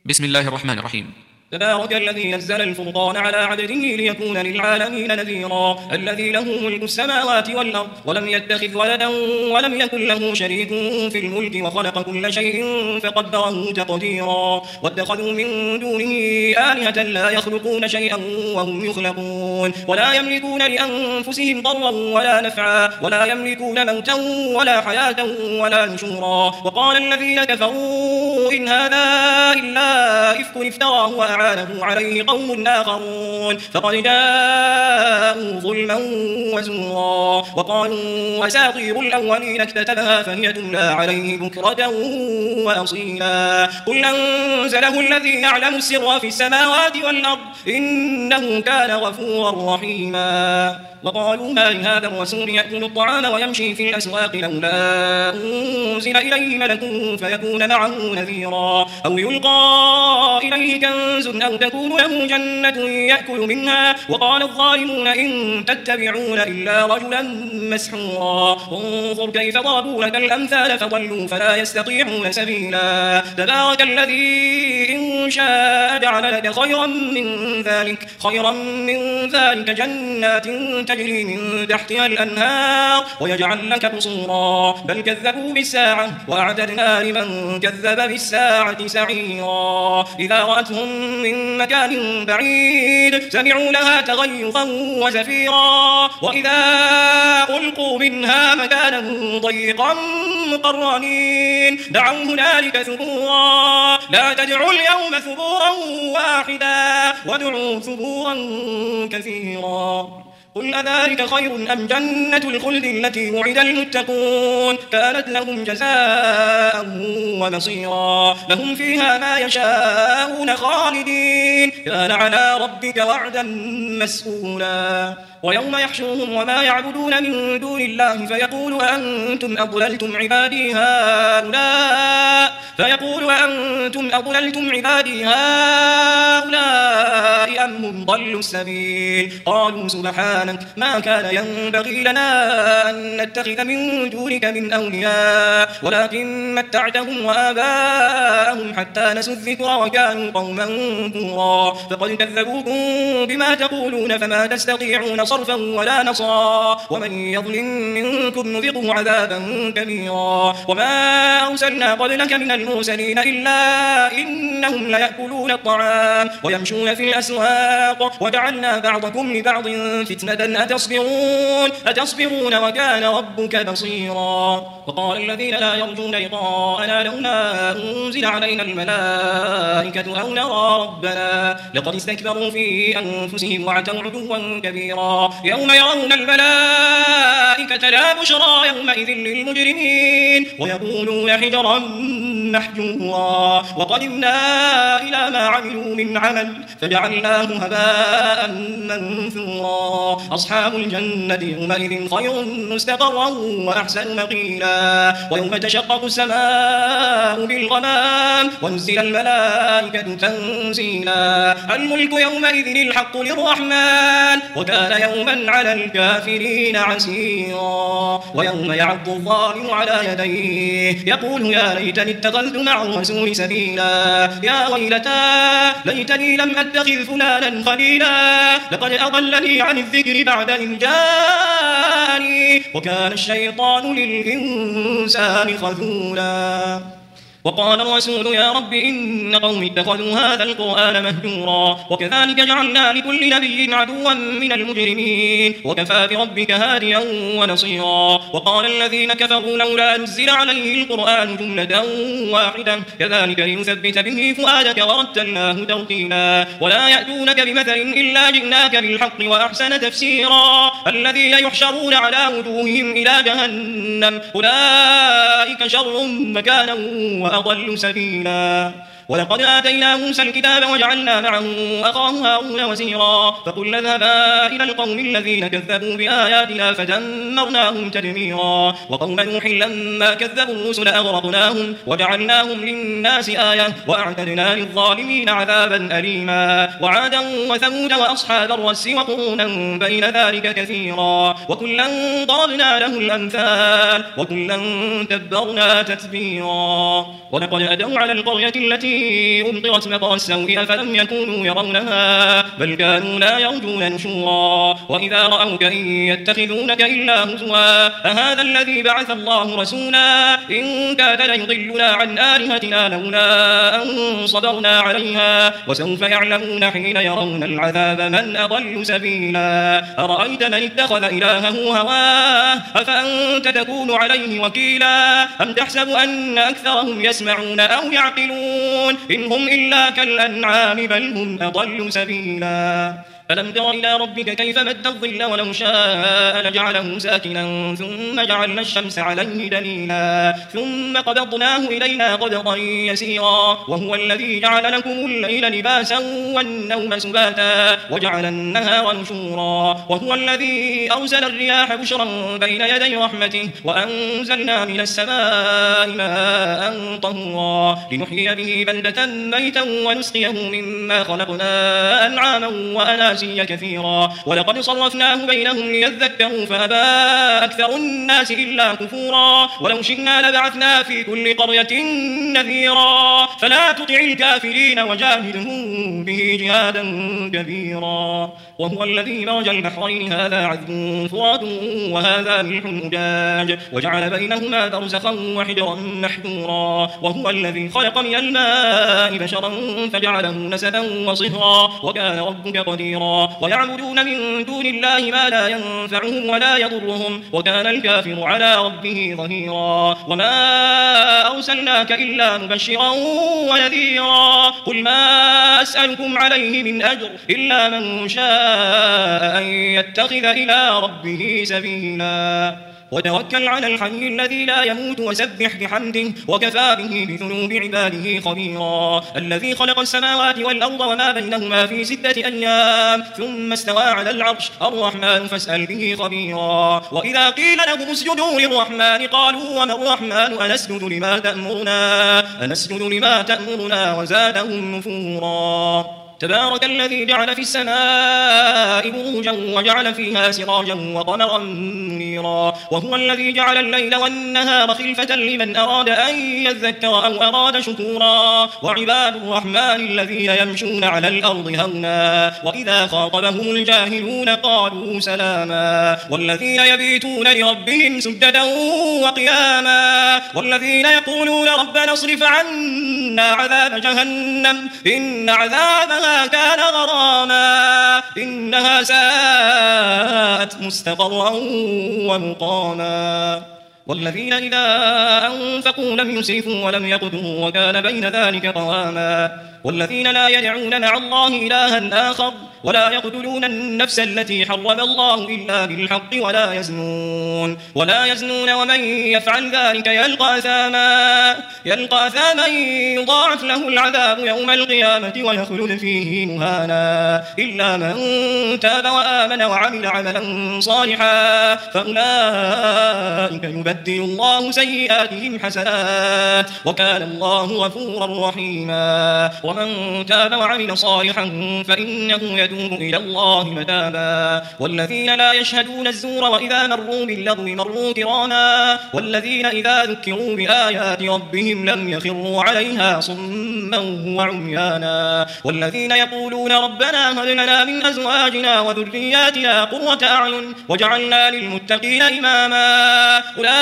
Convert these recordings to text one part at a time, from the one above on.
بسم الله الرحمن الرحيم. تبارك الذي نزل الفرقان على عبده ليكون للعالمين نذيرا الذي له ملك السماوات والأرض ولم يتخذ ولدا ولم يكن له شريك في الملك وخلق كل شيء فقدره تقديرا واتخذوا من دونه آلهة لا يخلقون شيئا وهم يخلقون ولا يملكون لأنفسهم ضرا ولا نفعا ولا يملكون موتا ولا حياة ولا نشورا وقال الذين كفروا إن هذا إلا إفك افتراه وأعانه عليه قوم آخرون فقد جاءوا ظلما وزورا وقالوا أساطير الأولين اكتتبها فهي تملى عليه بكرة وأصيلا قل أنزله الذي يعلم السر في السماوات والأرض إنه كان غفورا رحيما وقالوا ما لهذا الرسول يأكل الطعام ويمشي في الأسواق لولا أنزل إليه ملك فيكون معه نذيرا أو يلقى إليه كنز أو تكون له جنة يأكل منها وقال الظالمون إن تتبعون إلا رجلا مسحورا انظر كيف ضربوا لك الأمثال فضلوا فلا يستطيعون سبيلا تبارك الذي إن شاء جعل لك خيرا من ذلك جنات تجري من تحتها الأنهار ويجعل لك قصورا بل كذبوا بالساعة وأعتدنا لمن كذب بالساعة سعيرا إذا رأتهم من مكان بعيد سمعوا لها تغيظا وزفيرا وإذا ألقوا منها مكانا ضيقا مقرنين دعوا هنالك ثبورا لا تدعوا اليوم ثبورا واحدا وادعوا ثبورا كثيرا قل أذلك خير أم جنة الخلد التي وعد المتقون كانت لهم جزاء ومصيرا لهم فيها ما يشاءون خالدين كان على ربك وعدا مسئولا ويوم يحشرهم وما يعبدون من دون الله فيقول أنتم أضللتم عبادي هؤلاء أم هم ضلوا السبيل قالوا سبحانك ما كان ينبغي لنا أن نتخذ من دونك من أولياء ولكن متعتهم وآباءهم حتى نسوا الذكر وكانوا قوما بورا فقد كذبوكم بما تقولون فما تستطيعون صرفا ولا نصرا ومن يظلم منكم نذقه عذابا كبيرا وما أرسلنا قبلك من المرسلين إلا إنهم ليأكلون الطعام ويمشون في الأسواق وجعلنا بعضكم لبعض فتنة أتصبرون وكان ربك بصيرا وقال الذين لا يرجون لقاءنا لولا أنزل علينا الملائكة أو نرى ربنا لقد استكبروا في أنفسهم وعتوا عتوا كبيرا يوم يرون الملائكة لا بشرى يومئذ للمجرمين ويقولون حجرا محجورا وقدمنا إلى ما عملوا من عمل فجعلناه هباء منثورا أصحاب الجنة يومئذ خير مستقرا وأحسن مقيلا ويوم تشقق السماء بالغمام ونزل الملائكة تنزيلا الملك يومئذ الحق للرحمن وكان يوما على الكافرين عسيرا ويوم يعض الظالم على يديه يقول يا ليتني اتخذت مع الرسول سبيلا يا ويلتى ليتني لم أتخذ فلانا خليلا لقد أضلني عن الذكر بعد إذ جاءني وكان الشيطان للإنسان خذولا وقال الرسول يا رب إن قوم اتخذوا هذا القرآن مهجورا وكذلك جعلنا لكل نبي عدوا من المجرمين وكفى بربك هاديا ونصيرا وقال الذين كفروا لولا نزل عليه القرآن جملة واحدة كذلك لنثبت به فؤادك ورتلناه ترتيلا ولا يأتونك بمثل إلا جئناك بالحق وأحسن تفسيرا الذين يحشرون على وجوههم إلى جهنم أولئك شر مكانا وأضل سبيلا ولقد آتينا موسى الكتاب وجعلنا معه أخاه هارون وزيرا فقلنا اذهبا إلى القوم الذين كذبوا بآياتنا فدمرناهم تدميرا وقوم نوح لما كذبوا الرسل أغرقناهم وجعلناهم للناس آية وأعتدنا للظالمين عذابا أليما وعادا وثمود وأصحاب الرس وقرونا بين ذلك كثيرا وكلا ضربنا له الأمثال وكلا تبرنا تتبيرا ولقد أتوا على القرية التي أمطرت مطر السوء أفلم يكونوا يرونها بل كانوا لا يرجون نشورا وإذا رأوك إن يتخذونك إلا هزوا أهذا الذي بعث الله رسولا إن كاد ليضلنا عن آلهتنا لولا أن صبرنا عليها وسوف يعلمون حين يرون العذاب من أضل سبيلا أرأيت من اتخذ إلهه هواه أفأنت تكون عليه وكيلا أم تحسب أن أكثرهم يسمعون أو يعقلون إن هم إلا كالأنعام بل هم أضل سبيلا ألم تر إلى ربك كيف مد الظل ولو شاء لجعله ساكنا ثم جعلنا الشمس عليه دليلا ثم قبضناه إلينا قبضا يسيرا وهو الذي جعل لكم الليل لباسا والنوم سباتا وجعل النهار نشورا وهو الذي أرسل الرياح بشرا بين يدي رحمته وأنزلنا من السماء ماء طهورا لنحيي به بلدة ميتا ونسقيه مما خلقنا أنعاما وأناسيا كثيرا ولقد صرفناه بينهم ليذكروا فأبى أكثر الناس إلا كفورا ولو شئنا لبعثنا في كل قرية نذيرا فلا تطع الكافرين وجاهدهم به جهادا كبيرا وهو الذي مرج البحرين هذا عذب فرات وهذا ملح أجاج وجعل بينهما برزخا وحجرا محجورا وهو الذي خلق من الماء بشرا فجعله نسبا وصهرا وكان ربك قديرا ويعبدون من دون الله ما لا ينفعهم ولا يضرهم وكان الكافر على ربه ظهيرا وما أرسلناك إلا مبشرا ونذيرا قل ما أسألكم عليه من أجر إلا من شاء أن يتخذ إلى ربه سبيلا وتوكل على الحي الذي لا يموت وسبح بحمده وكفى به بذنوب عباده خبيرا الذي خلق السماوات والأرض وما بينهما في 6 أيام ثم استوى على العرش الرحمن فاسأل به خبيرا وإذا قيل لهم اسجدوا للرحمن قالوا وما الرحمن أنسجد لما تأمرنا وزادهم نفورا تبارك الذي جعل في السماء بروجا وجعل فيها سراجا وقمرا منيرا وهو الذي جعل الليل والنهار خلفة لمن أراد أن يذكر أو أراد شكورا وعباد الرحمن الذين يمشون على الأرض هونا وإذا خاطبهم الجاهلون قالوا سلاما والذين يبيتون لربهم سجدا وقياما والذين يقولون ربنا اصرف عنا عذاب جهنم إن عذابها كان غراما إنها ساءت مستقرا ومقاما والذين إذا أنفقوا لم يسرفوا ولم يقتروا وكان بين ذلك قواما والذين لا يدعون مع الله إلها آخر ولا يقتلون النفس التي حرم الله إلا بالحق ولا يزنون ومن يفعل ذلك يلقى أثاما يضاعف له العذاب يوم القيامة ويخلد فيه مهانا إلا من تاب وآمن وعمل عملا صالحا فأولئك يبدل الله سيئاتهم حسنات وكان الله غفورا رحيما ومن تاب وعمل صالحا فإنه يتوب إلى الله متابا والذين لا يشهدون الزور وإذا مروا باللغو مروا كراما والذين إذا ذكروا بآيات ربهم لم يخروا عليها صما وعميانا والذين يقولون ربنا هب لنا من أزواجنا وذرياتنا قرة أعين وجعلنا للمتقين إماما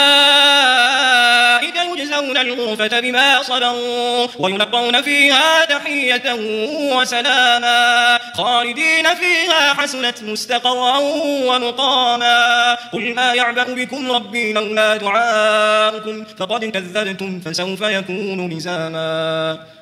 أولئك يجزون الغرفة بما صبروا ويلقون فيها تحية وسلاما خالدين فيها حسنت مستقرا ومقاما قل ما يعبأ بكم ربي لولا دعاؤكم فقد كذبتم فسوف يكون لزاما